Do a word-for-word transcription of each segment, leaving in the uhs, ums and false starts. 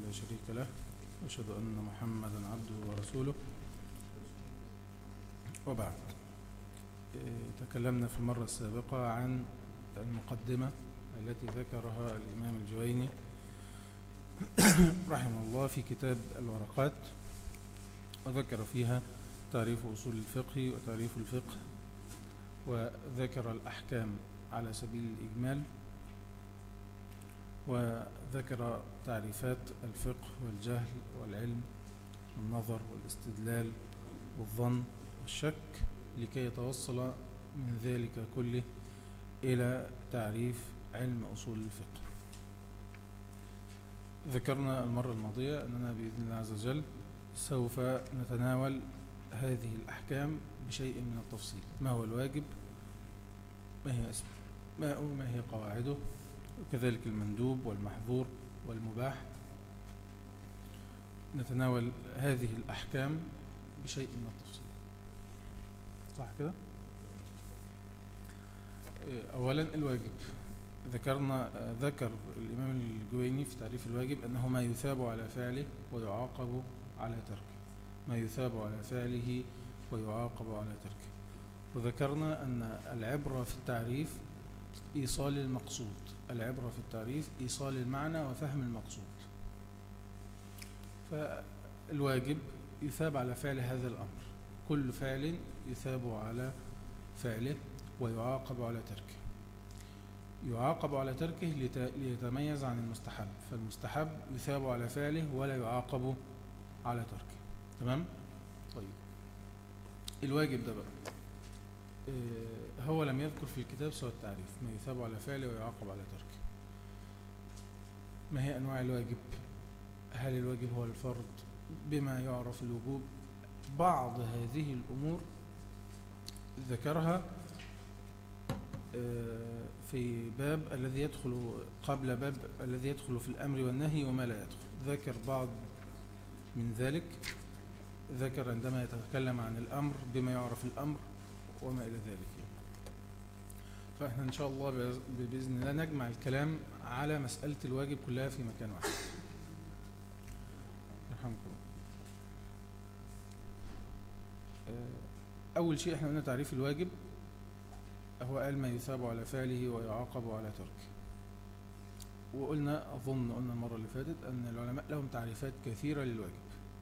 لا شريك له، وأشهد أن محمدا عبده ورسوله، وبعد. تكلمنا في المرة السابقة عن المقدمة التي ذكرها الإمام الجويني رحمه الله في كتاب الورقات، وذكر فيها تعريف أصول الفقه وتعريف الفقه، وذكر الأحكام على سبيل الإجمال، وذكر تعريفات الفقه والجهل والعلم والنظر والاستدلال والظن والشك، لكي يتوصل من ذلك كله إلى تعريف علم أصول الفقه. ذكرنا المرة الماضية أننا بإذن الله عز وجل سوف نتناول هذه الأحكام بشيء من التفصيل. ما هو الواجب، ما هي أسماءه، ما هي قواعده، وكذلك المندوب والمحظور والمباح. نتناول هذه الأحكام بشيء من التفصيل، صح كده؟ أولا الواجب. ذكرنا ذكر الإمام الجويني في تعريف الواجب أنه ما يثاب على فعله ويعاقب على تركه، ما يثاب على فعله ويعاقب على تركه. وذكرنا أن العبرة في التعريف إيصال المقصود، العبرة في التعريف إيصال المعنى وفهم المقصود. فالواجب يثاب على فعل هذا الأمر، كل فعل يثاب على فعله ويعاقب على تركه. يعاقب على تركه ليتميز عن المستحب، فالمستحب يثاب على فعله ولا يعاقب على تركه. تمام؟ طيب، الواجب ده بقى هو لم يذكر في الكتاب سوى التعريف، ما يثاب على فعله ويعاقب على تركه. ما هي أنواع الواجب؟ هل الواجب هو الفرض بما يعرف الوجوب؟ بعض هذه الأمور ذكرها في باب الذي يدخل قبل باب الذي يدخل في الأمر والنهي وما لا يدخل. ذكر بعض من ذلك، ذكر عندما يتكلم عن الأمر بما يعرف الأمر وما إلى ذلك. فإحنا إن شاء الله بإذن الله نجمع الكلام على مسألة الواجب كلها في مكان واحد. يرحمكم. أول شيء إحنا قلنا تعريف الواجب، هو قال ما يثاب على فعله ويعاقب على تركه. وقلنا أظن قلنا المرة اللي فاتت أن العلماء لهم تعريفات كثيرة للواجب،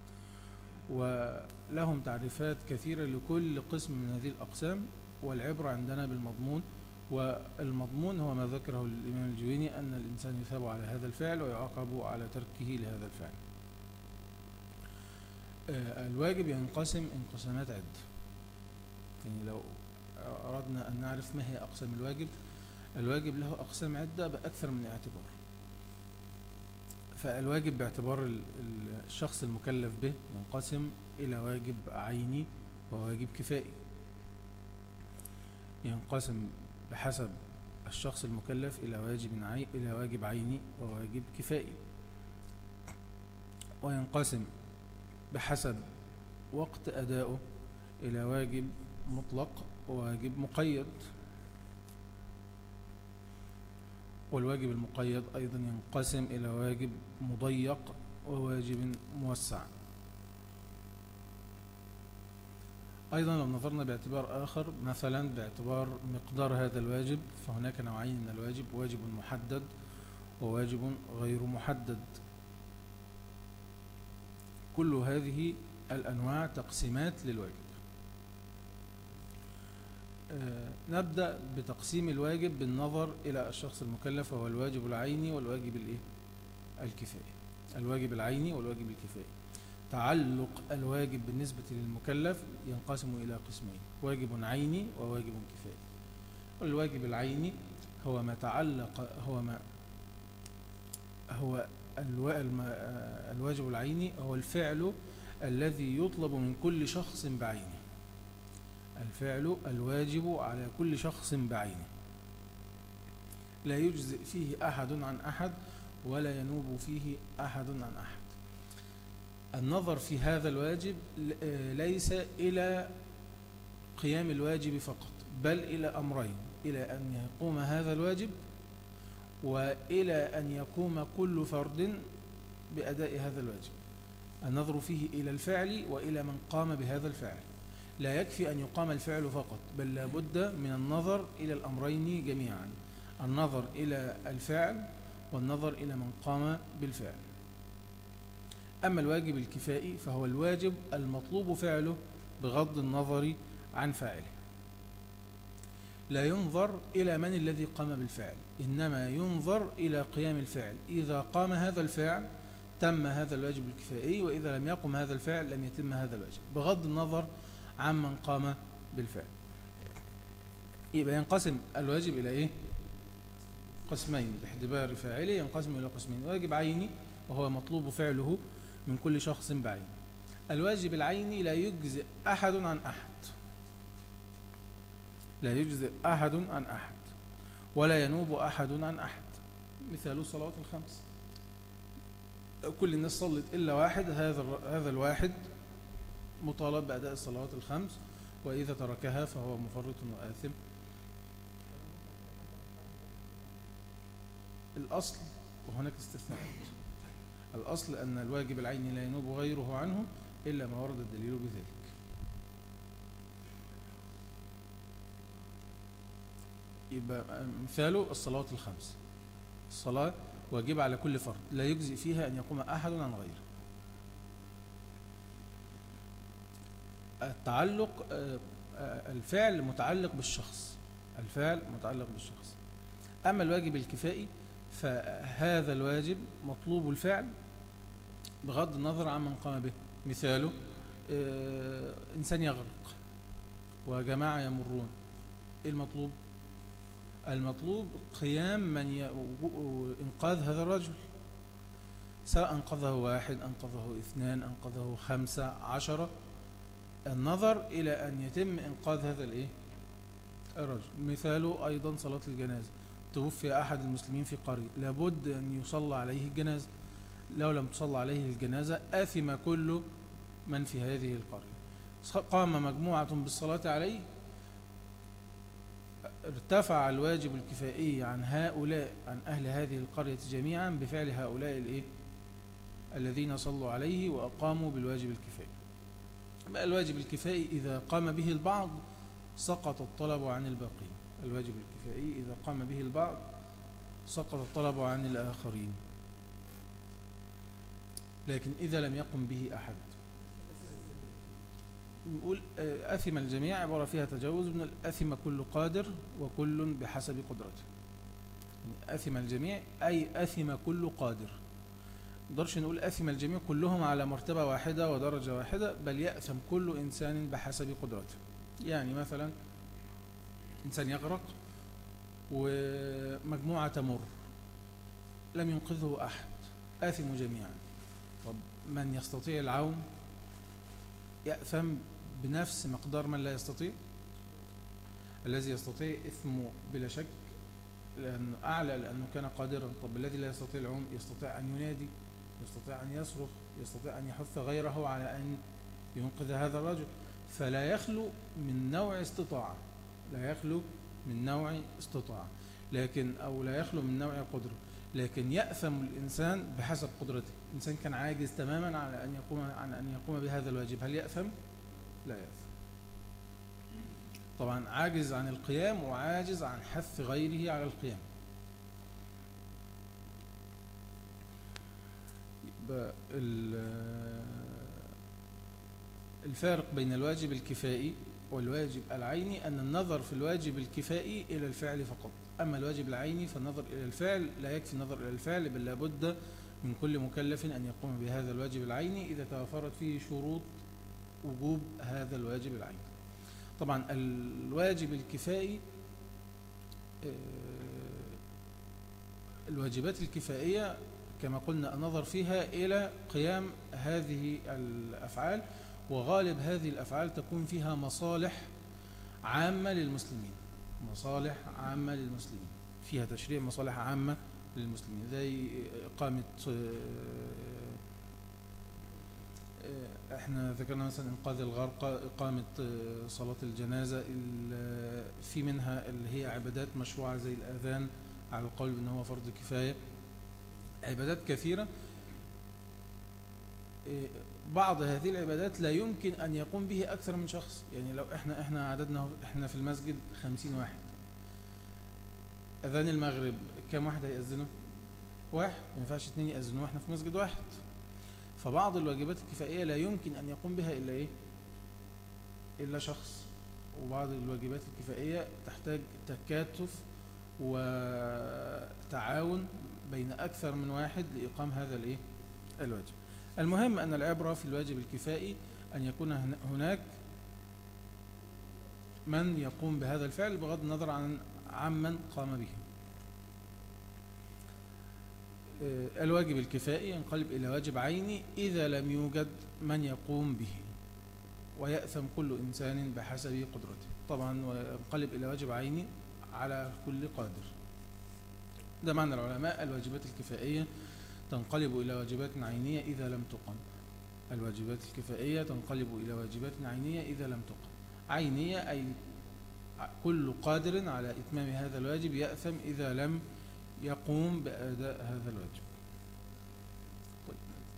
ولهم تعريفات كثيرة لكل قسم من هذه الأقسام، والعبرة عندنا بالمضمون. والمضمون هو ما ذكره الإمام الجويني، أن الإنسان يثاب على هذا الفعل ويعاقب على تركه لهذا الفعل. الواجب ينقسم انقسامات عدة. يعني لو أردنا أن نعرف ما هي أقسام الواجب، الواجب له أقسام عدة بأكثر من اعتبار. فالواجب باعتبار الشخص المكلف به ينقسم إلى واجب عيني وواجب كفائي. ينقسم بحسب الشخص المكلف إلى واجب عي... إلى واجب عيني وواجب كفائي. وينقسم بحسب وقت أدائه إلى واجب مطلق وواجب مقيد. والواجب المقيد أيضا ينقسم إلى واجب مضيق وواجب موسع. أيضا لو نظرنا باعتبار آخر، مثلا باعتبار مقدار هذا الواجب، فهناك نوعين من الواجب، واجب محدد وواجب غير محدد. كل هذه الأنواع تقسيمات للواجب. آه نبدأ بتقسيم الواجب بالنظر إلى الشخص المكلف، وهو الواجب العيني والواجب الإيه؟ الكفائي. الواجب العيني والواجب الكفائي. تعلق الواجب بالنسبة للمكلف ينقسم إلى قسمين، واجب عيني وواجب كفائي. والواجب العيني هو ما تعلق هو ما هو الواجب العيني هو الفعل الذي يطلب من كل شخص بعينه، الفعل الواجب على كل شخص بعينه، لا يجزئ فيه أحد عن أحد ولا ينوب فيه أحد عن أحد. النظر في هذا الواجب ليس إلى قيام الواجب فقط، بل إلى أمرين: إلى أن يقوم هذا الواجب، وإلى أن يقوم كل فرد بأداء هذا الواجب. النظر فيه إلى الفعل وإلى من قام بهذا الفعل. لا يكفي أن يقام الفعل فقط، بل لا بد من النظر إلى الأمرين جميعا، النظر إلى الفعل والنظر إلى من قام بالفعل. أما الواجب الكفائي فهو الواجب المطلوب فعله بغض النظر عن فاعله. لا ينظر إلى من الذي قام بالفعل، إنما ينظر إلى قيام الفعل. إذا قام هذا الفعل تم هذا الواجب الكفائي، وإذا لم يقم هذا الفعل لم يتم هذا الواجب، بغض النظر عن من قام بالفعل. يبقى ينقسم الواجب إلى إيه؟ قسمين باعتبار فاعله، ينقسم إلى قسمين: واجب عيني وهو مطلوب فعله من كل شخص بعينه. الواجب العيني لا يجزئ أحد عن أحد، لا يجزئ أحد عن أحد، ولا ينوب أحد عن أحد. مثال الصلوات الخمس، كل الناس صلت إلا واحد، هذا هذا الواحد مطالب بأداء الصلوات الخمس، وإذا تركها فهو مفرط وآثم. الأصل، وهناك استثناءات، الأصل أن الواجب العيني لا ينوب غيره عنه إلا ما ورد الدليل بذلك. يبقى مثاله الصلوات الخمس، الصلاة واجبة على كل فرد، لا يجزئ فيها أن يقوم أحد عن غيره. التعلق، الفعل متعلق بالشخص، الفعل متعلق بالشخص. أما الواجب الكفائي فهذا الواجب مطلوب الفعل بغض النظر عن من قام به. مثاله إنسان يغرق وجماعة يمرون، إيه المطلوب؟ المطلوب قيام من ي... إنقاذ هذا الرجل، سواء أنقذه واحد، أنقذه اثنان، أنقذه خمسة، عشرة، النظر إلى أن يتم إنقاذ هذا الإيه؟ الرجل. مثاله أيضا صلاة الجنازة، توفي أحد المسلمين في قرية، لابد أن يصلى عليه الجنازة، لو لم تصلى عليه الجنازة آثم كل من في هذه القرية. قام مجموعة بالصلاة عليه، ارتفع الواجب الكفائي عن هؤلاء، عن أهل هذه القرية جميعا بفعل هؤلاء الإيه؟ الذين صلوا عليه وأقاموا بالواجب الكفائي. بقى الواجب الكفائي إذا قام به البعض سقط الطلب عن الباقين. الواجب الكفائي إذا قام به البعض سقط الطلب عن الآخرين، لكن إذا لم يقم به أحد نقول أثم الجميع، عبارة فيها تجاوز من الأثم كل قادر وكل بحسب قدرته. يعني أثم الجميع أي أثم كل قادر، نقدرش نقول أثم الجميع كلهم على مرتبة واحدة ودرجة واحدة، بل يأثم كل إنسان بحسب قدرته. يعني مثلا إنسان يغرق ومجموعة تمر لم ينقذه أحد، آثم جميعا. طب من يستطيع العون يأثم بنفس مقدار من لا يستطيع؟ الذي يستطيع إثمه بلا شك لأنه أعلى، لأنه كان قادرا. طب الذي لا يستطيع العون يستطيع أن ينادي، يستطيع أن يصرخ، يستطيع أن يحث غيره على أن ينقذ هذا الرجل. فلا يخلو من نوع استطاعة، لا يخلو من نوع استطاعة، لكن أو لا يخلو من نوع قدرة، لكن يأثم الإنسان بحسب قدرته. الإنسان كان عاجز تماما على أن يقوم عن أن يقوم بهذا الواجب، هل يأثم؟ لا يأثم. طبعا عاجز عن القيام وعاجز عن حث غيره على القيام. الفارق بين الواجب الكفائي والواجب العيني أن النظر في الواجب الكفائي إلى الفعل فقط، أما الواجب العيني فالنظر إلى الفعل لا يكفي النظر إلى الفعل، بل لابد من كل مكلف أن يقوم بهذا الواجب العيني إذا توفرت فيه شروط وجوب هذا الواجب العيني. طبعا الواجب الكفائي، الواجبات الكفائية كما قلنا النظر فيها إلى قيام هذه الأفعال، وغالب هذه الأفعال تكون فيها مصالح عامة للمسلمين، مصالح عامة للمسلمين، فيها تشريع مصالح عامة للمسلمين، زي إقامة، احنا ذكرنا مثلا إنقاذ الغرقى، إقامة صلاة الجنازة، في منها اللي هي عبادات مشروعة زي الأذان على القول بأنه هو فرض كفاية. عبادات كثيرة بعض هذه العبادات لا يمكن أن يقوم به أكثر من شخص. يعني لو إحنا إحنا عددنا إحنا في المسجد خمسين واحد، أذان المغرب كم واحد هيأذنه؟ واحد، ما ينفعش اتنين يأذنوا إحنا في مسجد واحد. فبعض الواجبات الكفائية لا يمكن أن يقوم بها إلا إيه؟ إلا شخص. وبعض الواجبات الكفائية تحتاج تكاتف وتعاون بين أكثر من واحد لإقام هذا الإيه؟ الواجب. المهم أن العبرة في الواجب الكفائي أن يكون هناك من يقوم بهذا الفعل بغض النظر عن عمن قام به. الواجب الكفائي ينقلب إلى واجب عيني إذا لم يوجد من يقوم به، ويأثم كل إنسان بحسب قدرته. طبعا وينقلب إلى واجب عيني على كل قادر. ده معنى العلماء الواجبات الكفائية تنقلب إلى واجبات عينية إذا لم تقم. الواجبات الكفائية تنقلب إلى واجبات عينية إذا لم تقم. عينية أي كل قادر على إتمام هذا الواجب يأثم إذا لم يقوم بأداء هذا الواجب. طيب.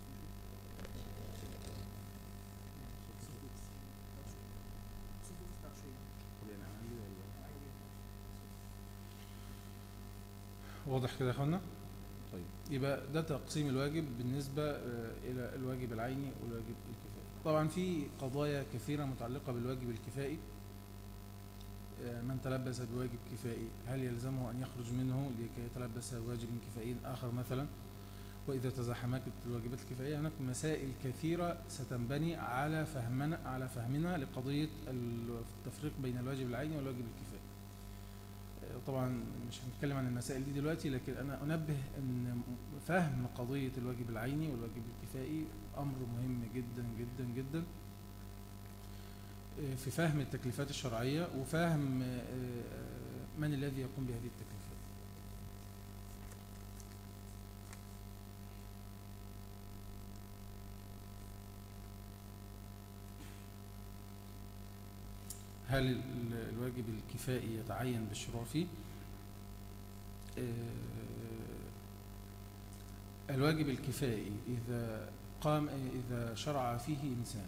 واضح كده يا اخوانا؟ طيب، يبقى ده تقسيم الواجب بالنسبة إلى الواجب العيني والواجب الكفائي. طبعا في قضايا كثيرة متعلقة بالواجب الكفائي. من تلبس بواجب كفائي هل يلزمه أن يخرج منه لكي يتلبس بواجب كفائي آخر مثلا؟ وإذا تزاحمت الواجبات الكفائية هناك مسائل كثيرة ستنبني على فهمنا على فهمنا لقضية التفريق بين الواجب العيني والواجب الكفائي. طبعا مش هنتكلم عن المسائل دي دلوقتي، لكن أنا أنبه أن فهم قضية الواجب العيني والواجب الكفائي أمر مهم جدا جدا جدا في فهم التكليفات الشرعية وفهم من الذي يقوم بهذه التكليفات. هل الواجب الكفائي يتعين بالشروع فيه؟ الواجب الكفائي إذا قام إذا شرع فيه إنسان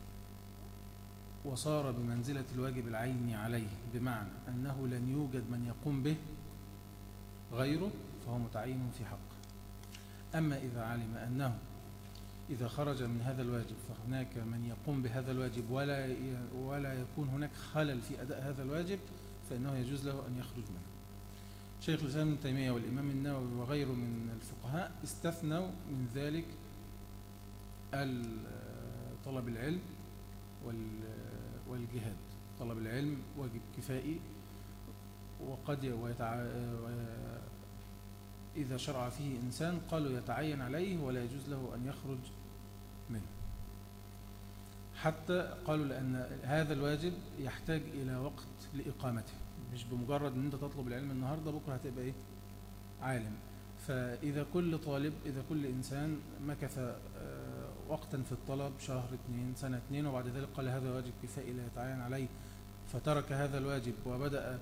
وصار بمنزلة الواجب العيني عليه، بمعنى أنه لن يوجد من يقوم به غيره، فهو متعين في حقه. أما إذا علم أنه إذا خرج من هذا الواجب فهناك من يقوم بهذا الواجب ولا ولا يكون هناك خلل في أداء هذا الواجب، فإنه يجوز له أن يخرج منه. شيخ الإسلام ابن تيمية والإمام النووي وغيره من الفقهاء استثنوا من ذلك طلب العلم والجهاد. طلب العلم واجب كفائي، وقد ويتع... إذا شرع فيه إنسان قالوا يتعين عليه ولا يجوز له أن يخرج منه، حتى قالوا لأن هذا الواجب يحتاج إلى وقت لإقامته، مش بمجرد أن أنت تطلب العلم النهاردة بكرة هتبقى إيه؟ عالم. فإذا كل طالب إذا كل إنسان مكث وقتا في الطلب شهر اثنين سنة اثنين وبعد ذلك قال هذا واجب كفائي لا يتعين عليه، فترك هذا الواجب وبدأ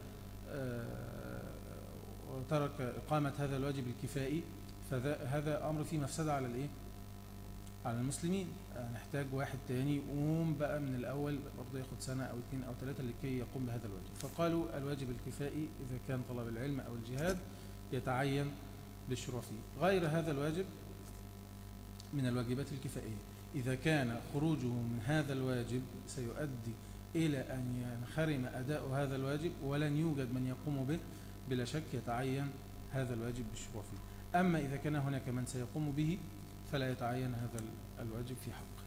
وترك إقامة هذا الواجب الكفائي، فهذا أمر فيه مفسدة على الإيه؟ على المسلمين. نحتاج واحد تاني يقوم بقى من الأول برضه ياخد سنة أو اثنين أو ثلاثة لكي يقوم بهذا الواجب. فقالوا الواجب الكفائي إذا كان طلب العلم أو الجهاد يتعين بالشروع فيه. غير هذا الواجب من الواجبات الكفائية إذا كان خروجه من هذا الواجب سيؤدي إلى أن ينخرم أداء هذا الواجب ولن يوجد من يقوم به، بلا شك يتعين هذا الواجب بالشروع فيه. أما إذا كان هناك من سيقوم به فلا يتعين هذا الواجب في حقه.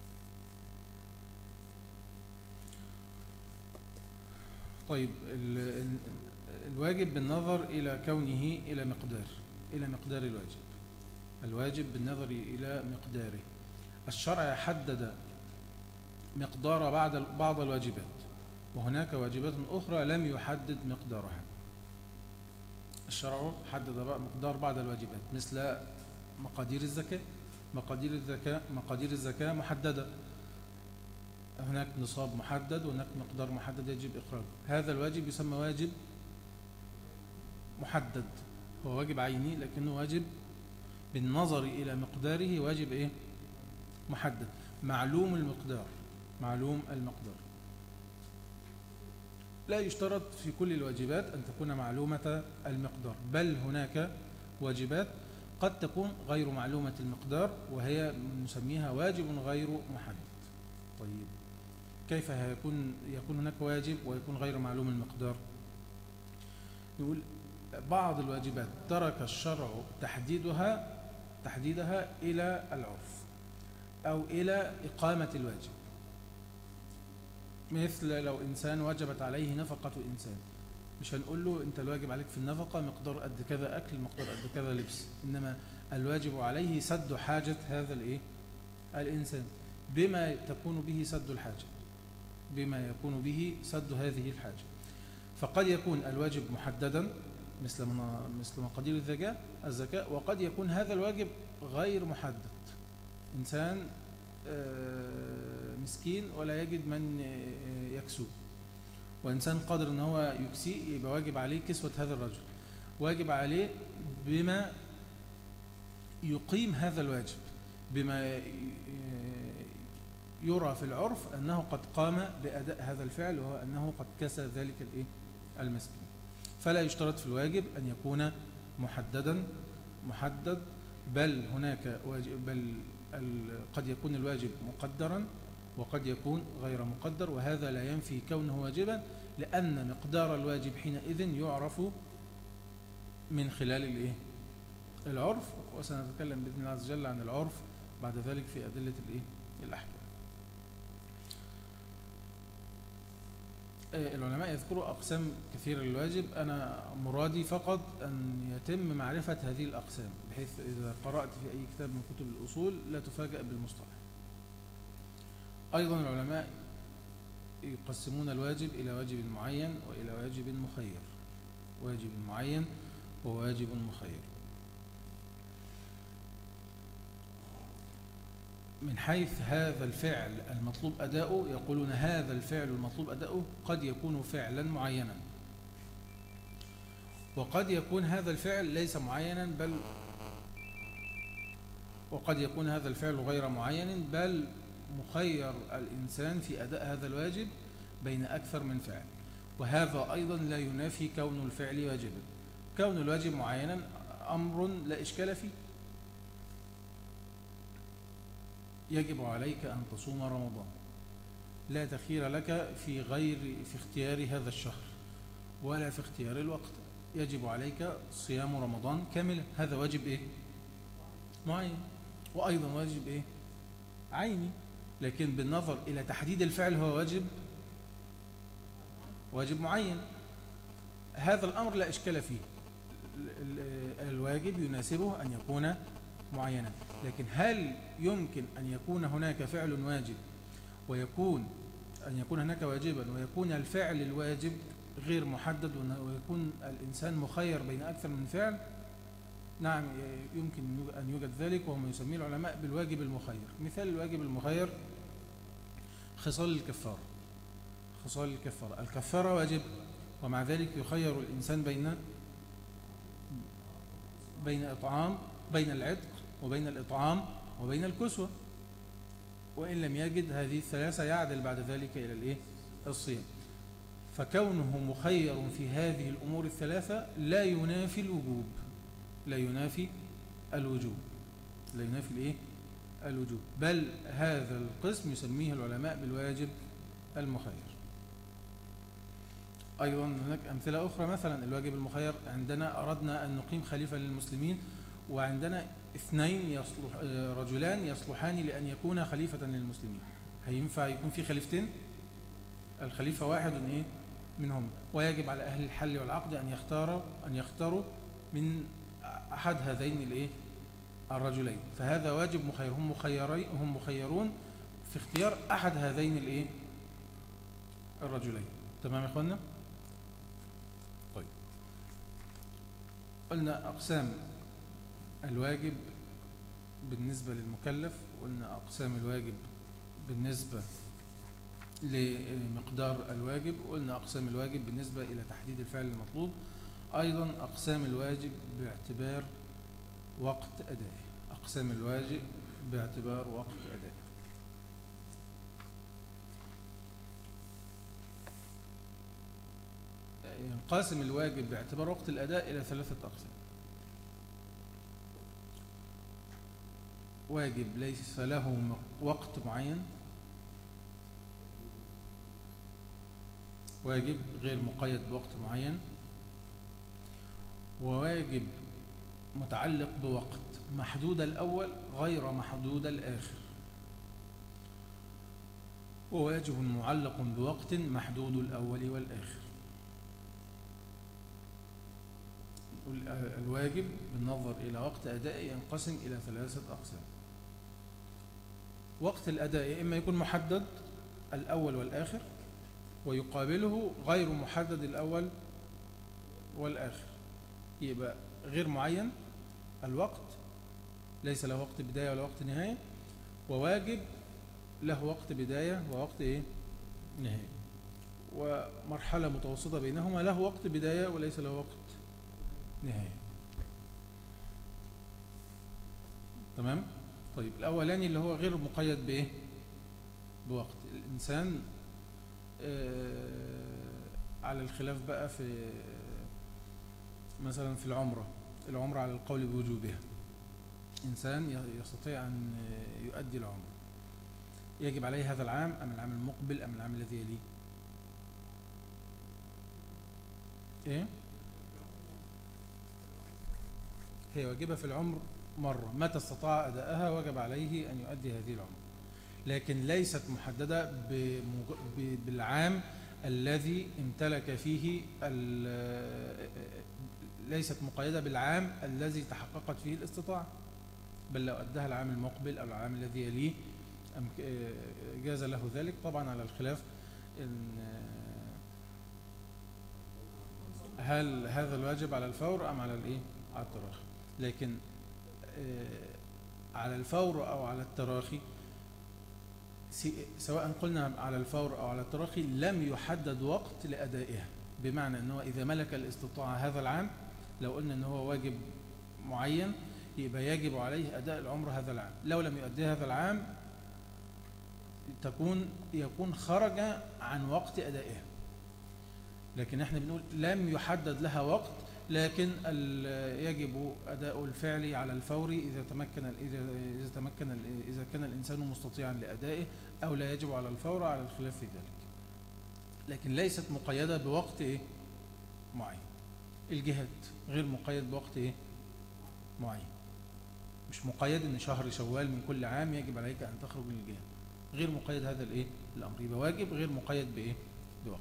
طيب، الواجب بالنظر إلى كونه إلى مقدار إلى مقدار الواجب. الواجب بالنظر إلى مقداره. الشرع حدد مقدار بعض بعض الواجبات، وهناك واجبات أخرى لم يحدد مقدارها. الشرع حدد مقدار بعض الواجبات مثل مقادير الزكاة. مقادير الزكاة مقادير الزكاة محددة، هناك نصاب محدد وهناك مقدار محدد يجب إخراجه. هذا الواجب يسمى واجب محدد، هو واجب عيني لكنه واجب بالنظر إلى مقداره واجب إيه؟ محدد معلوم المقدار. معلوم المقدار لا يشترط في كل الواجبات أن تكون معلومة المقدار، بل هناك واجبات قد تكون غير معلومة المقدار وهي نسميها واجب غير محدد. طيب كيف يكون يكون هناك واجب ويكون غير معلوم المقدار؟ نقول بعض الواجبات ترك الشرع تحديدها تحديدها إلى العرف أو إلى إقامة الواجب. مثل لو إنسان وجبت عليه نفقة إنسان، مش هنقول له أنت الواجب عليك في النفقة مقدار قد كذا أكل، مقدار قد كذا لبس، إنما الواجب عليه سد حاجة هذا الإيه؟ الإنسان بما تكون به سد الحاجة، بما يكون به سد هذه الحاجة. فقد يكون الواجب محددا مثل مثل مقادير الزكاة الزكاة وقد يكون هذا الواجب غير محدد. إنسان مسكين ولا يجد من يكسوه، وإنسان قادر أن هو يكسيه، يبقى واجب عليه كسوة هذا الرجل، واجب عليه بما يقيم هذا الواجب، بما يرى في العرف أنه قد قام بأداء هذا الفعل، وهو أنه قد كسى ذلك المسكين. فلا يشترط في الواجب أن يكون محددا محدد، بل هناك واجب بل قد يكون الواجب مقدرا وقد يكون غير مقدر، وهذا لا ينفي كونه واجبا، لأن مقدار الواجب حينئذ يعرف من خلال الإيه؟ العرف. وسنتكلم بإذن الله عز وجل عن العرف بعد ذلك في أدلة الإيه؟ الأحكام. العلماء يذكروا أقسام كثيرة للواجب، أنا مرادي فقط أن يتم معرفة هذه الأقسام، بحيث إذا قرأت في أي كتاب من كتب الأصول لا تفاجأ بالمصطلح. أيضا العلماء يقسمون الواجب إلى واجب معين وإلى واجب مخير. واجب معين وواجب مخير. من حيث هذا الفعل المطلوب أداؤه، يقولون هذا الفعل المطلوب أداؤه قد يكون فعلا معينا، وقد يكون هذا الفعل ليس معينا، بل وقد يكون هذا الفعل غير معين، بل مخير الإنسان في أداء هذا الواجب بين أكثر من فعل. وهذا أيضا لا ينافي كون الفعل واجبا. كون الواجب معينا أمر لا إشكال فيه. يجب عليك أن تصوم رمضان، لا تخير لك في غير في اختيار هذا الشهر ولا في اختيار الوقت، يجب عليك صيام رمضان كاملا. هذا واجب إيه؟ معين. وأيضا واجب إيه؟ عيني. لكن بالنظر إلى تحديد الفعل هو واجب واجب معين. هذا الأمر لا إشكال فيه. الواجب يناسبه أن يكون معينا. لكن هل يمكن أن يكون هناك فعل واجب ويكون أن يكون هناك واجبا ويكون الفعل الواجب غير محدد ويكون الإنسان مخير بين أكثر من فعل؟ نعم، يمكن أن يوجد ذلك، وهم يسميه العلماء بالواجب المخير. مثال الواجب المخير خصال الكفارة. خصال الكفارة الكفارة واجب، ومع ذلك يخير الإنسان بين بين إطعام بين العتق وبين الإطعام وبين الكسوة، وإن لم يجد هذه الثلاثة يعدل بعد ذلك إلى الإيه؟ الصيام. فكونه مخير في هذه الأمور الثلاثة لا ينافي الوجوب لا ينافي الوجوب لا ينافي الإيه؟ الوجوب، بل هذا القسم يسميه العلماء بالواجب المخير. أيضا هناك أمثلة أخرى، مثلا الواجب المخير عندنا أردنا أن نقيم خليفة للمسلمين، وعندنا اثنين يصلح رجلان يصلحان لأن يكون خليفة للمسلمين. هينفع يكون في خليفتين؟ الخليفة واحد إيه؟ منهم، ويجب على أهل الحل والعقد أن يختاروا أن يختاروا من أحد هذين الإيه؟ الرجلين. فهذا واجب مخير، هم مخيرين هم مخيرون في اختيار أحد هذين الإيه؟ الرجلين. تمام يا إخوانا؟ طيب، قلنا أقسام الواجب بالنسبة للمكلف، قلنا أقسام الواجب بالنسبة لمقدار الواجب، قلنا أقسام الواجب بالنسبة إلى تحديد الفعل المطلوب، أيضا أقسام الواجب باعتبار وقت أدائه. أقسام الواجب باعتبار وقت أداء. ينقسم الواجب باعتبار وقت الأداء إلى ثلاثة أقسام. واجب ليس له وقت معين، واجب غير مقيد بوقت معين، وواجب متعلق بوقت محدود الأول غير محدود الآخر، وواجب معلق بوقت محدود الأول والآخر. الواجب بالنظر إلى وقت أدائه ينقسم إلى ثلاثة أقسام. وقت الأداء إما يكون محدد الأول والآخر، ويقابله غير محدد الأول والآخر. يبقى غير معين الوقت، ليس له وقت بداية ولا وقت نهاية، وواجب له وقت بداية ووقت إيه؟ نهاية، ومرحلة متوسطة بينهما له وقت بداية وليس له وقت نهاية. تمام؟ طيب الأولاني اللي هو غير مقيد بإيه؟ بوقت. الإنسان آه على الخلاف بقى في مثلا في العمرة، العمرة على القول بوجوبها، إنسان يستطيع أن يؤدي العمرة، يجب عليه هذا العام أم العام المقبل أم العام الذي يليه؟ إيه؟ هي واجبة في العمر مرة، متى استطاع أداءها وجب عليه أن يؤدي هذه العمرة، لكن ليست محددة بالعام الذي امتلك فيه، ليست مقيدة بالعام الذي تحققت فيه الاستطاعة، بل لو أداها العام المقبل أو العام الذي يليه جاز له ذلك، طبعا على الخلاف إن هل هذا الواجب على الفور أم على الإيه؟ على التراخي. لكن على الفور أو على التراخي، سواء قلنا على الفور أو على التراخي، لم يحدد وقت لأدائها، بمعنى أنه إذا ملك الاستطاعة هذا العام، لو قلنا أنه هو واجب معين يبقى يجب عليه أداء العمر هذا العام، لو لم يؤدي هذا العام تكون يكون خرج عن وقت أدائها. لكن احنا بنقول لم يحدد لها وقت، لكن يجب أداء الفعل على الفور إذا تمكن إذا إذا تمكن إذا كان الإنسان مستطيعا لأدائه، أو لا يجب على الفور على الخلاف في ذلك. لكن ليست مقيدة بوقت إيه؟ معين. الجهاد غير مقيد بوقت إيه؟ معين. مش مقيد إن شهر شوال من كل عام يجب عليك أن تخرج من الجهاد. غير مقيد هذا الإيه؟ الأمر. يبقى واجب غير مقيد بإيه؟ بوقت.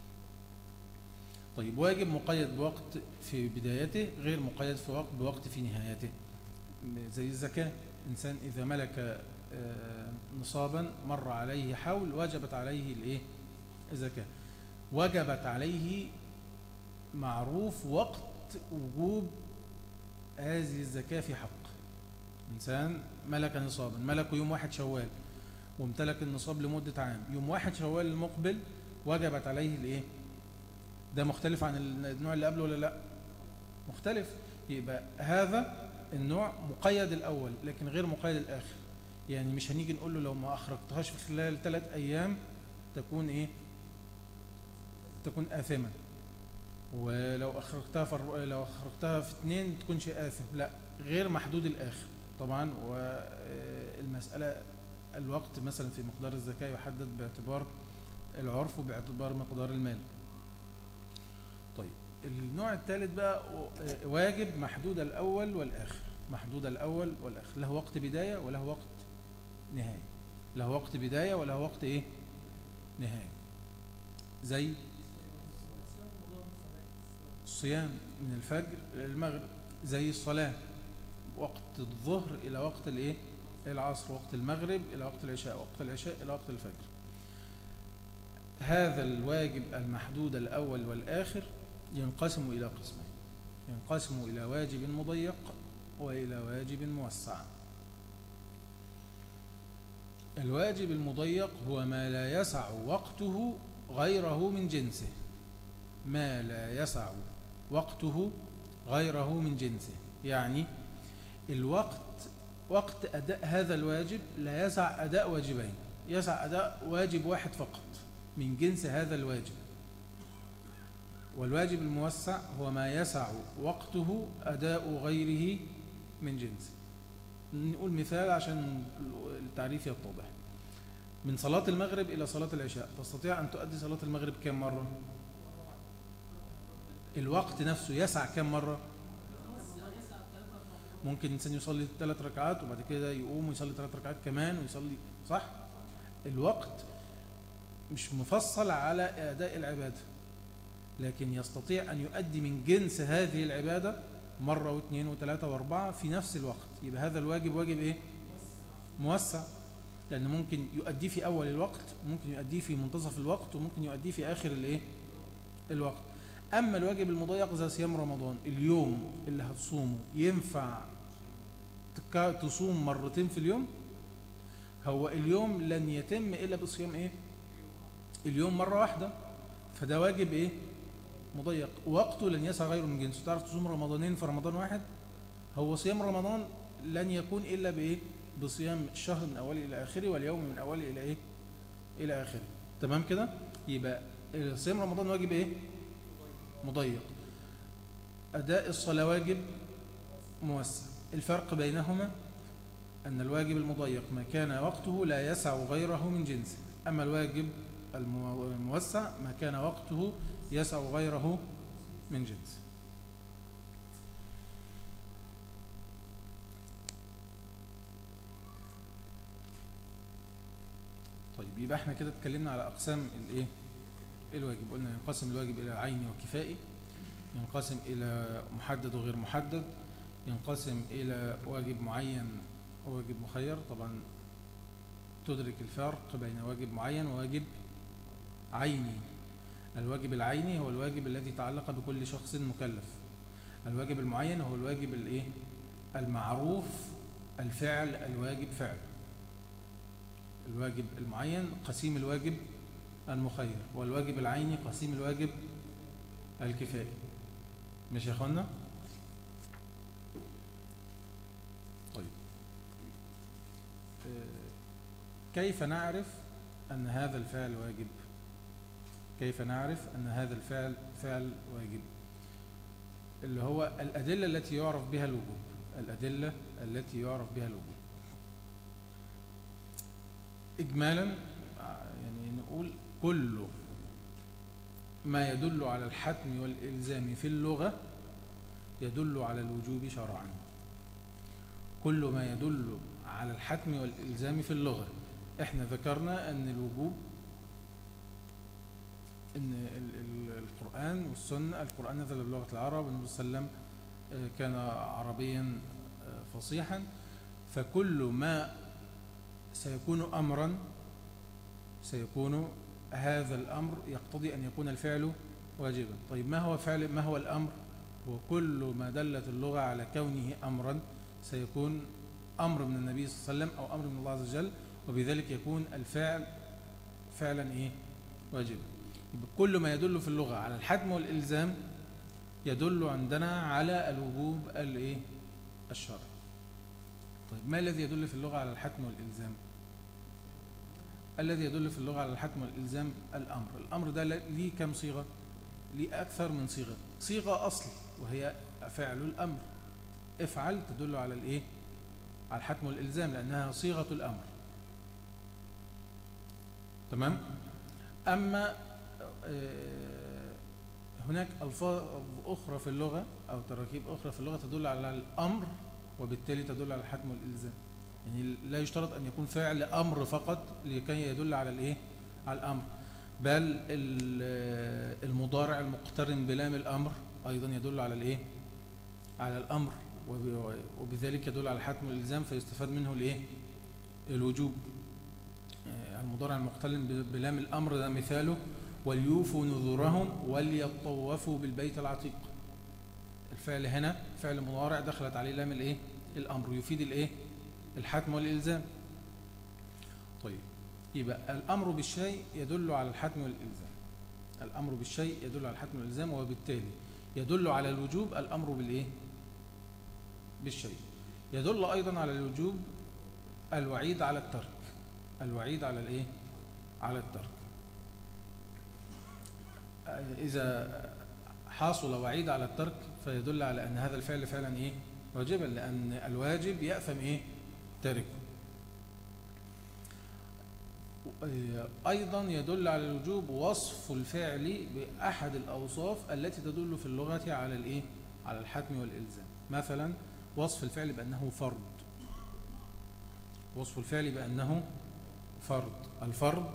طيب واجب مقيد بوقت في بدايته، غير مقيد في وقت بوقت في نهايته. زي الزكاة، إنسان إذا ملك نصابا مر عليه حول وجبت عليه الإيه؟ الزكاة. وجبت عليه معروف وقت وجوب هذه الزكاة في حق. إنسان ملك نصابا، ملكه يوم واحد شوال وامتلك النصاب لمدة عام، يوم واحد شوال المقبل وجبت عليه الإيه؟ ده مختلف عن النوع اللي قبله ولا لا؟ مختلف. يبقى هذا النوع مقيد الأول لكن غير مقيد الآخر. يعني مش هنيجي نقول له لو ما أخرجتهاش في خلال ثلاث أيام تكون إيه؟ تكون آثما، ولو أخرجتها في لو أخرجتها في اثنين تكونش آثم. لا، غير محدود الآخر طبعا. والمسألة الوقت مثلا في مقدار الزكاة يحدد باعتبار العرف وباعتبار مقدار المال. طيب النوع الثالث بقى واجب محدود الأول والآخر. محدود الأول والآخر، له وقت بداية وله وقت نهاية. له وقت بداية وله وقت إيه؟ نهاية. زي الصيام من الفجر للمغرب، زي الصلاة وقت الظهر إلى وقت الإيه؟ العصر، وقت المغرب إلى وقت العشاء، وقت العشاء إلى وقت الفجر. هذا الواجب المحدود الأول والآخر ينقسم إلى قسمين، ينقسم إلى واجب مضيق وإلى واجب موسع. الواجب المضيق هو ما لا يسع وقته غيره من جنسه، ما لا يسع وقته غيره من جنسه. يعني الوقت وقت أداء هذا الواجب لا يسع أداء واجبين، يسع أداء واجب واحد فقط من جنس هذا الواجب. والواجب الموسع هو ما يسع وقته أداء غيره من جنسه. نقول مثال عشان التعريف يتضح. من صلاة المغرب إلى صلاة العشاء تستطيع أن تؤدي صلاة المغرب كم مرة؟ الوقت نفسه يسع كم مرة؟ ممكن الإنسان يصلي ثلاث ركعات وبعد كده يقوم ويصلي ثلاث ركعات كمان ويصلي، صح؟ الوقت مش مفصل على أداء العبادة، لكن يستطيع أن يؤدي من جنس هذه العبادة مرة واثنين وثلاثة واربعة في نفس الوقت. يبقى هذا الواجب واجب إيه؟ موسع، لأنه ممكن يؤديه في أول الوقت، ممكن يؤديه في منتصف الوقت، وممكن يؤديه في آخر الإيه؟ الوقت. أما الواجب المضيق زي صيام رمضان، اليوم اللي هتصومه ينفع تصوم مرتين في اليوم؟ هو اليوم لن يتم إلا بصيام إيه؟ اليوم مرة واحدة، فده واجب إيه؟ مضيق، وقته لن يسع غيره من جنسه. تعرف تصوم رمضانين في رمضان واحد؟ هو صيام رمضان لن يكون إلا بإيه؟ بصيام الشهر من أوله إلى آخره، واليوم من أوله إلى إيه؟ إلى آخره. تمام كده؟ يبقى صيام رمضان واجب إيه؟ مضيق. أداء الصلاة واجب موسع. الفرق بينهما أن الواجب المضيق ما كان وقته لا يسع غيره من جنسه، أما الواجب الموسع ما كان وقته يسع غيره من جنسه. طيب، يبقى احنا كده اتكلمنا على أقسام الايه؟ الواجب. قلنا ينقسم الواجب إلى عيني وكفائي، ينقسم إلى محدد وغير محدد، ينقسم إلى واجب معين وواجب مخير. طبعا تدرك الفرق بين واجب معين وواجب عيني. الواجب العيني هو الواجب الذي تعلق بكل شخص مكلف. الواجب المعين هو الواجب الايه؟ المعروف الفعل الواجب فعل. الواجب المعين قسيم الواجب المخير، والواجب العيني قسيم الواجب الكفائي. ماشي يا اخوانا؟ طيب، كيف نعرف أن هذا الفعل واجب؟ كيف نعرف أن هذا الفعل فعل واجب؟ اللي هو الأدلة التي يعرف بها الوجوب. الأدلة التي يعرف بها الوجوب إجمالا يعني نقول كل ما يدل على الحتم والإلزام في اللغة يدل على الوجوب شرعا. كل ما يدل على الحتم والإلزام في اللغة. احنا ذكرنا أن الوجوب، أن القرآن والسنة، القرآن نزل بلغة العرب، والنبي صلى الله عليه وسلم كان عربيا فصيحا، فكل ما سيكون أمرا سيكون هذا الأمر يقتضي أن يكون الفعل واجبا. طيب، ما هو فعل ما هو الأمر؟ وكل ما دلت اللغة على كونه أمرا سيكون أمر من النبي صلى الله عليه وسلم أو أمر من الله عز وجل، وبذلك يكون الفعل فعلا إيه؟ واجبا. كل ما يدل في اللغة على الحتم والإلزام يدل عندنا على الوجوب الايه؟ الشرعي. طيب، ما الذي يدل في اللغة على الحتم والإلزام؟ الذي يدل في اللغة على الحتم والإلزام الأمر. الأمر ده ليه كم صيغة؟ ليه أكثر من صيغة. صيغة أصل وهي فعل الأمر، افعل، تدل على الإيه؟ على الحتم والإلزام لأنها صيغة الأمر. تمام؟ أما هناك ألفاظ أخرى في اللغة أو تراكيب أخرى في اللغة تدل على الأمر وبالتالي تدل على الحتم والإلزام. يعني لا يشترط أن يكون فعل أمر فقط لكي يدل على الإيه؟ على الأمر، بل المضارع المقترن بلام الأمر أيضا يدل على الإيه؟ على الأمر، وبذلك يدل على الحتم والإلزام فيستفاد منه الإيه؟ الوجوب. المضارع المقترن بلام الأمر ده مثاله وليوفوا نذورهم وليطوفوا بالبيت العتيق. الفعل هنا فعل مضارع دخلت عليه لام الإيه؟ الأمر، يفيد الإيه؟ الحتم والإلزام. طيب، يبقى الأمر بالشيء يدل على الحتم والإلزام. الأمر بالشيء يدل على الحتم والإلزام، وبالتالي يدل على الوجوب الأمر بالإيه؟ بالشيء. يدل أيضا على الوجوب الوعيد على الترك، الوعيد على الإيه؟ على الترك. إذا حصل وعيد على الترك فيدل على أن هذا الفعل فعلا إيه؟ واجبا، لأن الواجب يأثم إيه؟ تاركه. أيضا يدل على الوجوب وصف الفعل بأحد الأوصاف التي تدل في اللغة على الإيه؟ على الحتم والإلزام. مثلا وصف الفعل بأنه فرض، وصف الفعل بأنه فرض. الفرض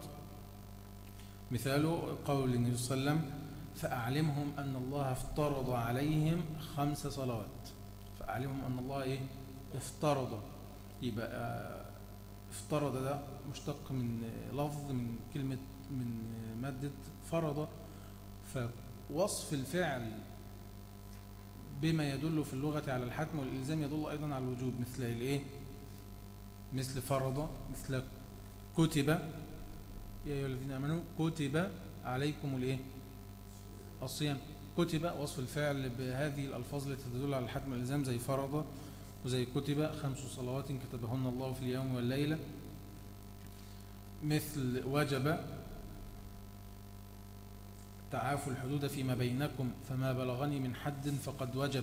مثاله قول النبي صلى الله عليه وسلم: فأعلمهم أن الله افترض عليهم خمس صلوات. فأعلمهم أن الله إيه؟ افترض. يبقى افترض ده مشتق من لفظ من كلمة من مادة فرض. فوصف الفعل بما يدل في اللغة على الحتم والإلزام يدل أيضا على الوجوب، مثل الإيه؟ مثل فرض، مثل كتب يا أيها الذين آمنوا كتب عليكم الإيه؟ الصيام. كتب وصف الفعل بهذه الألفاظ التي تدل على الحتم والإلزام، زي فرض وزي كتب. خمس صلوات كتبهن الله في اليوم والليلة. مثل وجب تعافوا الحدود فيما بينكم فما بلغني من حد فقد وجب.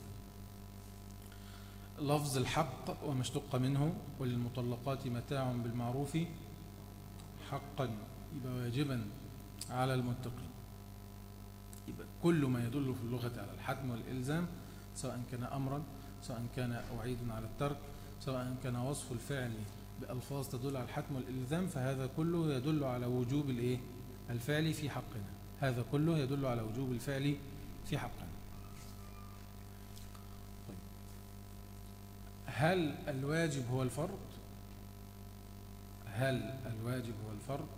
لفظ الحق وما اشتق منه: وللمطلقات متاع بالمعروف حقا. يبقى واجبا على المتقين. يبقى كل ما يدل في اللغة على الحتم والإلزام، سواء كان أمرا، سواء كان وعيد على الترك، سواء كان وصف الفعل بألفاظ تدل على الحتم والإلزام، فهذا كله يدل على وجوب الإيه؟ الفعل في حقنا. هذا كله يدل على وجوب الفعل في حقنا. طيب. هل الواجب هو الفرض؟ هل الواجب هو الفرض؟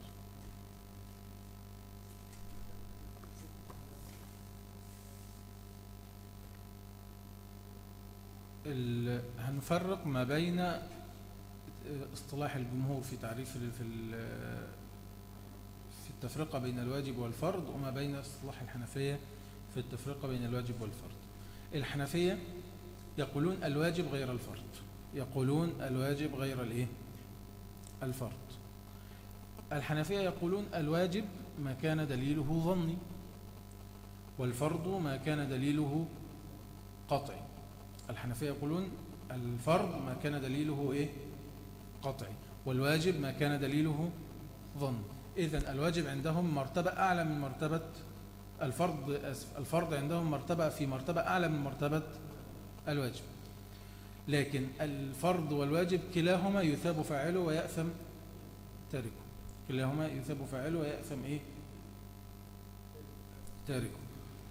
هنفرق ما بين اصطلاح الجمهور في تعريف في في التفرقة بين الواجب والفرض، وما بين اصطلاح الحنفية في التفرقة بين الواجب والفرض. الحنفية يقولون الواجب غير الفرض، يقولون الواجب غير الايه؟ الفرض. الحنفية يقولون الواجب ما كان دليله ظني، والفرض ما كان دليله قطعي. الحنفية يقولون الفرض ما كان دليله إيه؟ قطعي، والواجب ما كان دليله ظن. إذن الواجب عندهم مرتبة أعلى من مرتبة الفرض. أسف، الفرض عندهم مرتبة في مرتبة أعلى من مرتبة الواجب. لكن الفرض والواجب كلاهما يثاب فاعله ويأثم تاركه. كلاهما يثاب فاعله ويأثم إيه؟ تاركه.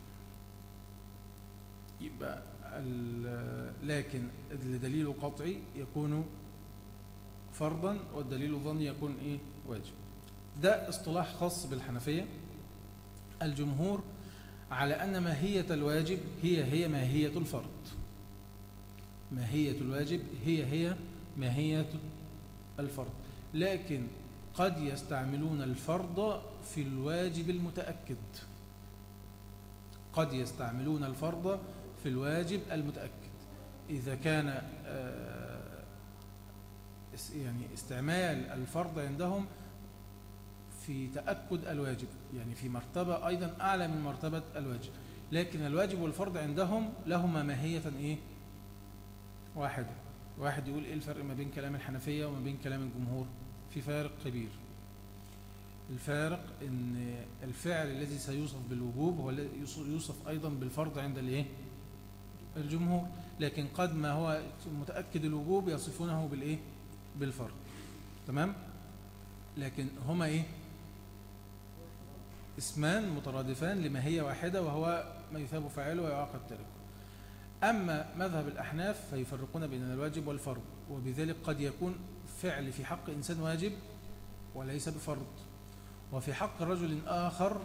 يبقى لكن الدليل قطعي يكون فرضا، والدليل ظني يكون إيه؟ واجب. ده اصطلاح خاص بالحنفية. الجمهور على أن ماهية الواجب هي هي ماهية الفرض. ماهية الواجب هي هي ماهية الفرض، لكن قد يستعملون الفرض في الواجب المتأكد. قد يستعملون الفرض في الواجب المتأكد إذا كان يعني استعمال الفرض عندهم في تأكد الواجب، يعني في مرتبة أيضا أعلى من مرتبة الواجب. لكن الواجب والفرض عندهم لهما ماهية إيه؟ واحدة. واحد يقول إيه الفرق ما بين كلام الحنفية وما بين كلام الجمهور؟ في فارق كبير. الفارق إن الفعل الذي سيوصف بالوجوب هو الذي يوصف أيضا بالفرض عند الإيه؟ الجمهور. لكن قد ما هو متأكد الوجوب يصفونه بالإيه؟ بالفرض. تمام؟ لكن هما إيه؟ اسمان مترادفان لماهية واحدة، وهو ما يثاب فاعله ويعاقب تاركه. أما مذهب الأحناف فيفرقون بين الواجب والفرض، وبذلك قد يكون فعل في حق إنسان واجب وليس بفرض، وفي حق رجل آخر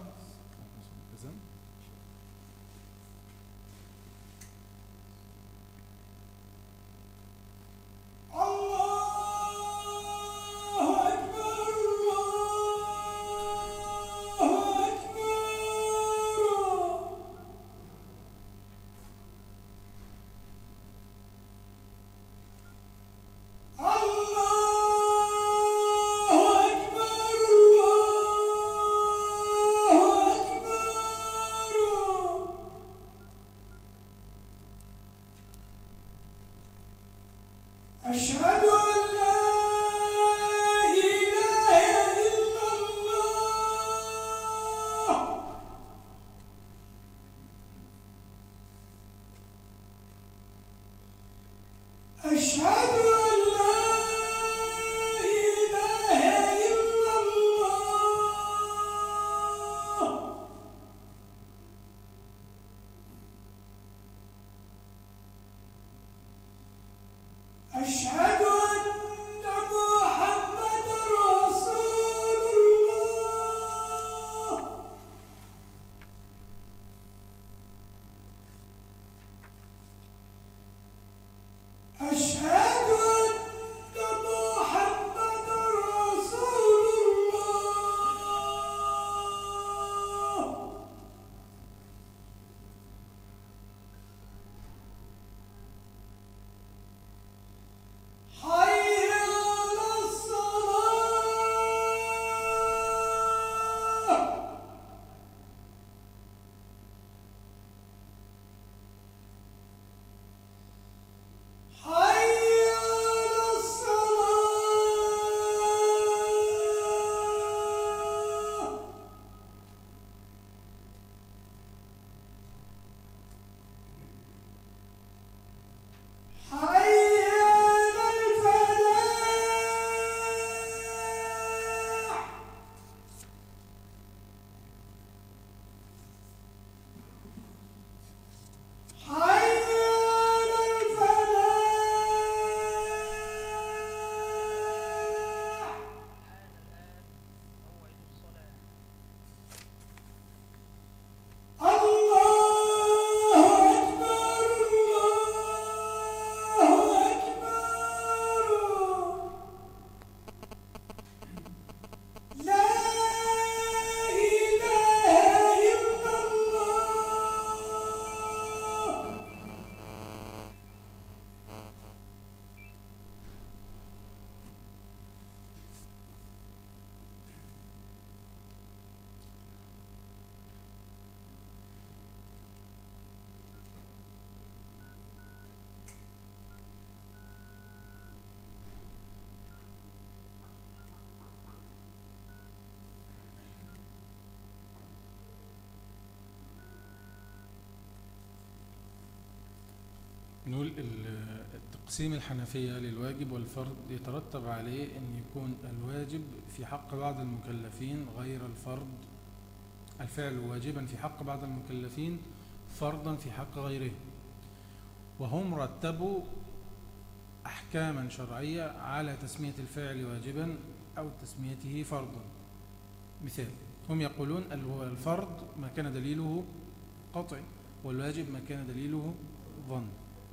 نقول التقسيم الحنفية للواجب والفرض يترتب عليه أن يكون الواجب في حق بعض المكلفين غير الفرض، الفعل واجبا في حق بعض المكلفين فرضا في حق غيره، وهم رتبوا أحكاما شرعية على تسمية الفعل واجبا أو تسميته فرضا. مثال، هم يقولون الفرض ما كان دليله قطعي، والواجب ما كان دليله ظن.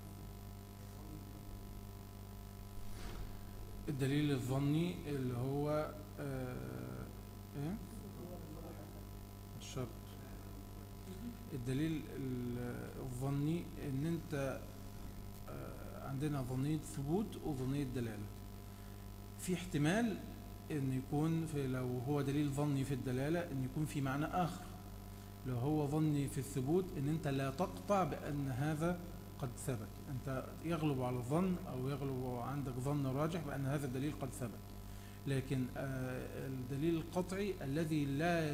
الدليل الظني اللي هو آه إيه؟ الشرط. الدليل الظني ان انت آه عندنا ظنية ثبوت وظنية دلالة. في احتمال ان يكون في، لو هو دليل ظني في الدلالة، ان يكون في معنى اخر. لو هو ظني في الثبوت ان انت لا تقطع بان هذا قد ثبت، أنت يغلب على الظن أو يغلب عندك ظن راجح بأن هذا الدليل قد ثبت. لكن الدليل القطعي الذي لا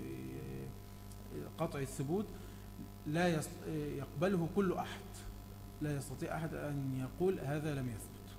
قطع الثبوت لا يقبله كل أحد، لا يستطيع أحد أن يقول هذا لم يثبت.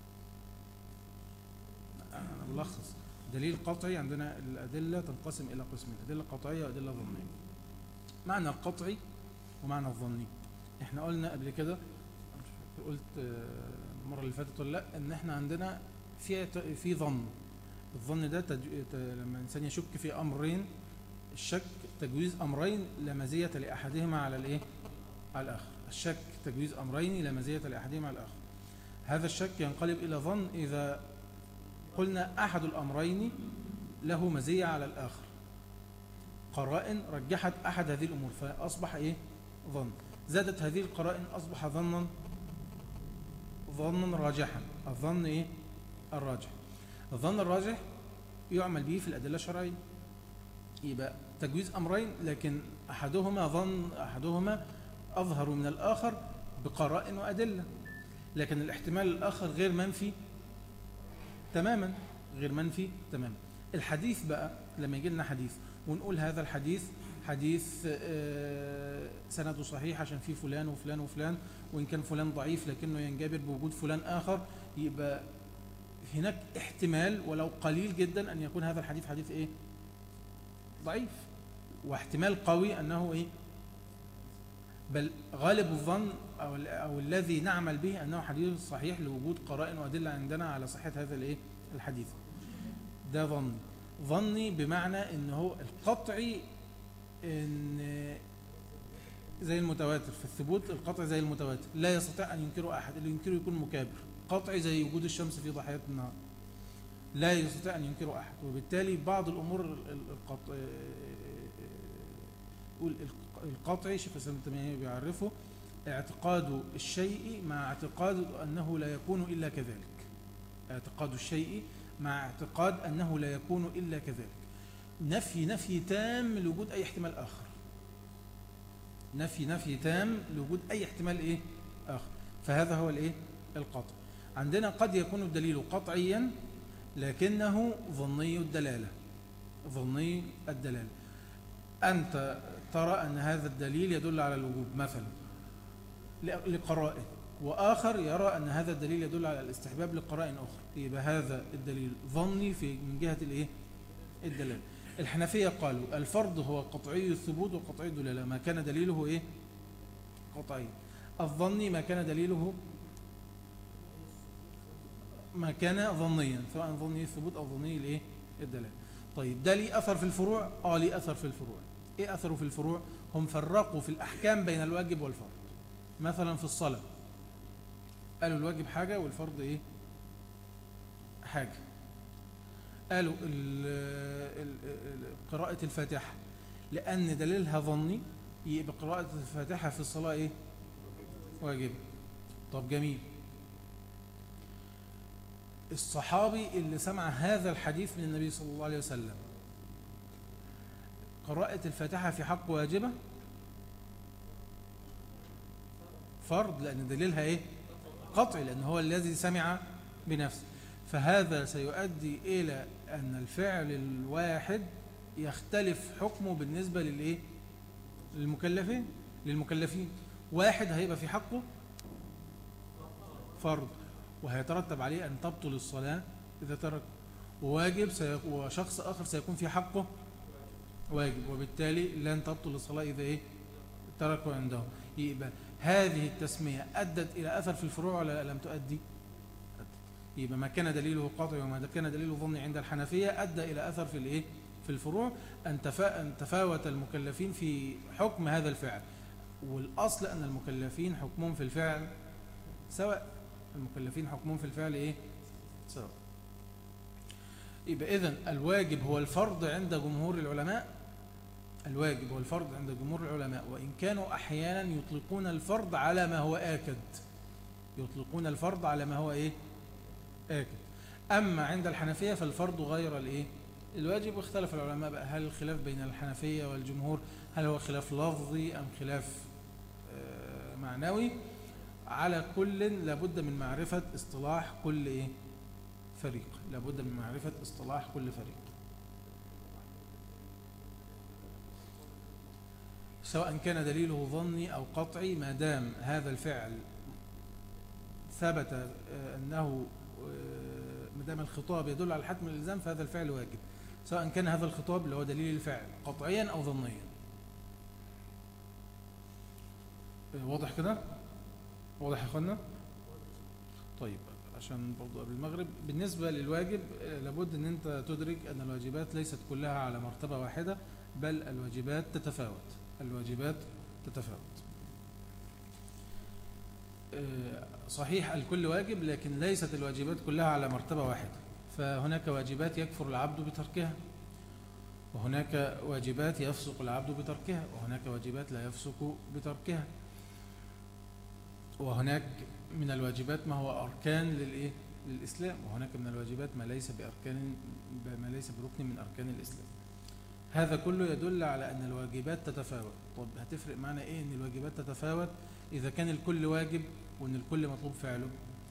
أنا بلخص، دليل قطعي عندنا الأدلة تنقسم إلى قسمين، أدلة قطعية وأدلة ظنية. معنى القطعي ومعنى الظني، احنا قلنا قبل كده، قلت المرة اللي فاتت ولا لا، ان احنا عندنا في في ظن. الظن ده تج... لما الانسان يشك في امرين، الشك تجويز امرين لا مزية لاحدهما على الايه؟ على الاخر. الشك تجويز امرين لا مزية لاحدهما على الاخر. هذا الشك ينقلب الى ظن اذا قلنا احد الامرين له مزية على الاخر، قرائن رجحت احد هذه الامور فاصبح ايه؟ ظن. زادت هذه القرائن أصبح ظنا ظنا راجحا. الظن إيه؟ الراجح. الظن الراجح يعمل به في الأدلة الشرعية. يبقى تجويز أمرين، لكن أحدهما ظن أحدهما أظهر من الآخر بقرائن وأدلة، لكن الاحتمال الآخر غير منفي تماما، غير منفي تماما. الحديث بقى لما يجي لنا حديث ونقول هذا الحديث حديث سنده صحيح عشان فيه فلان وفلان وفلان، وإن كان فلان ضعيف لكنه ينجبر بوجود فلان آخر، يبقى هناك احتمال ولو قليل جدا أن يكون هذا الحديث حديث إيه؟ ضعيف، واحتمال قوي أنه إيه؟ بل غالب الظن أو, أو الذي نعمل به أنه حديث صحيح لوجود قرائن وأدلة عندنا على صحة هذا الإيه؟ الحديث. ده ظني. ظني بمعنى أنه القطعي، إن زي المتواتر في الثبوت، القطع زي المتواتر لا يستطيع أن ينكره أحد، اللي ينكره يكون مكابر. قطعي زي وجود الشمس في ضحيات النهار لا يستطيع أن ينكره أحد. وبالتالي بعض الأمور القطع القطعي شيخ الإسلام ابن تيمية بيعرفه اعتقاد الشيء مع اعتقاد أنه لا يكون إلا كذلك. اعتقاد الشيء مع اعتقاد أنه لا يكون إلا كذلك. نفي نفي تام لوجود أي احتمال آخر. نفي نفي تام لوجود أي احتمال إيه؟ آخر. فهذا هو الإيه؟ القطع. عندنا قد يكون الدليل قطعيا لكنه ظني الدلالة. ظني الدلالة. أنت ترى أن هذا الدليل يدل على الوجوب مثلا لقرائن، وآخر يرى أن هذا الدليل يدل على الاستحباب لقرائن أخرى. يبقى هذا الدليل ظني في من جهة الإيه؟ الدلالة. الحنفية قالوا الفرض هو قطعي الثبوت وقطعي الدلالة، ما كان دليله إيه؟ قطعي. الظني ما كان دليله ما كان ظنيا، سواء ظني الثبوت أو ظني الإيه؟ الدلالة. طيب ده ليه أثر في الفروع؟ آه ليه أثر في الفروع. إيه أثره في الفروع؟ هم فرقوا في الأحكام بين الواجب والفرض. مثلا في الصلاة قالوا الواجب حاجة والفرض إيه؟ حاجة. قالوا قراءة الفاتحة لأن دليلها ظني، يبقى قراءة الفاتحة في الصلاة إيه؟ واجب. طب جميل. الصحابي اللي سمع هذا الحديث من النبي صلى الله عليه وسلم، قراءة الفاتحة في حق واجبة؟ فرض، لأن دليلها إيه؟ قطعي، لأن هو الذي سمع بنفسه. فهذا سيؤدي إلى أن الفعل الواحد يختلف حكمه بالنسبة للإيه؟ للمكلفين للمكلفين واحد هيبقى في حقه فرض وهيترتب عليه أن تبطل الصلاة إذا ترك، وواجب وشخص آخر سيكون في حقه واجب، وبالتالي لن تبطل الصلاة إذا إيه تركوا عنده. يبقى هذه التسمية أدت إلى أثر في الفروع ولا لم تؤدي؟ يبقى ما كان دليله قاطع وما كان دليله ظني عند الحنفية أدى إلى أثر في الإيه في الفروع، أن تفاوت المكلفين في حكم هذا الفعل، والأصل أن المكلفين حكمهم في الفعل سواء، المكلفين حكمهم في الفعل إيه سواء. يبقى إذن الواجب هو الفرض عند جمهور العلماء، الواجب هو الفرض عند جمهور العلماء، وإن كانوا أحيانا يطلقون الفرض على ما هو آكد، يطلقون الفرض على ما هو إيه آكد. أما عند الحنفية فالفرض غير الإيه الواجب. واختلف العلماء بقى، هل الخلاف بين الحنفية والجمهور هل هو خلاف لفظي أم خلاف معنوي؟ على كل لابد من معرفة اصطلاح كل إيه فريق، لابد من معرفة اصطلاح كل فريق، سواء كان دليله ظني أو قطعي، ما دام هذا الفعل ثبت أنه ما دام الخطاب يدل على حتم الإلزام فهذا الفعل واجب، سواء كان هذا الخطاب اللي هو دليل الفعل قطعيا أو ظنيا. واضح كده؟ واضح يا أخوانا؟ طيب عشان برضو قبل المغرب، بالنسبة للواجب لابد أن أنت تدرك أن الواجبات ليست كلها على مرتبة واحدة، بل الواجبات تتفاوت، الواجبات تتفاوت. صحيح الكل واجب، لكن ليست الواجبات كلها على مرتبة واحدة، فهناك واجبات يكفر العبد بتركها، وهناك واجبات يفسق العبد بتركها، وهناك واجبات لا يفسق بتركها، وهناك من الواجبات ما هو أركان للإيه؟ للإسلام، وهناك من الواجبات ما ليس بأركان ما ليس بركن من أركان الإسلام. هذا كله يدل على أن الواجبات تتفاوت. طب هتفرق معنا إيه أن الواجبات تتفاوت إذا كان الكل واجب وأن الكل مطلوب فعله؟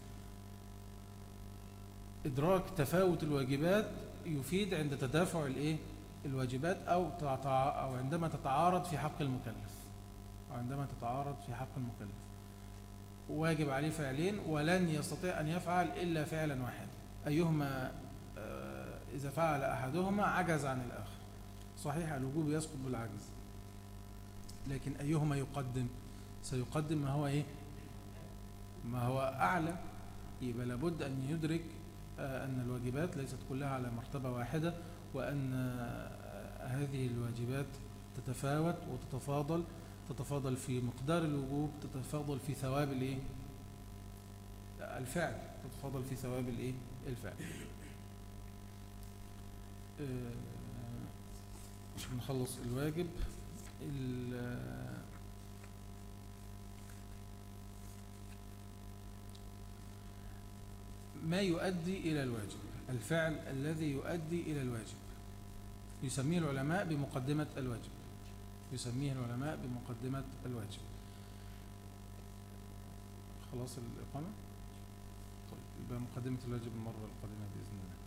إدراك تفاوت الواجبات يفيد عند تدافع الإيه؟ الواجبات أو أو عندما تتعارض في حق المكلف، أو عندما تتعارض في حق المكلف واجب عليه فعلين ولن يستطيع أن يفعل إلا فعلا واحدا، أيهما إذا فعل أحدهما عجز عن الآخر. صحيح الوجوب يسقط بالعجز، لكن أيهما يقدم؟ سيقدم ما هو إيه؟ ما هو أعلى. يبقى لابد أن يدرك أن الواجبات ليست كلها على مرتبة واحدة، وأن هذه الواجبات تتفاوت وتتفاضل، تتفاضل في مقدار الوجوب، تتفاضل في ثواب الايه الفعل، تتفاضل في ثواب الايه الفعل. عشان نخلص الواجب، ما يؤدي إلى الواجب، الفعل الذي يؤدي إلى الواجب يسميه العلماء بمقدمة الواجب، يسميه العلماء بمقدمة الواجب. خلاص الإقامة؟ طيب يبقى مقدمة الواجب المرة القادمة بإذن الله.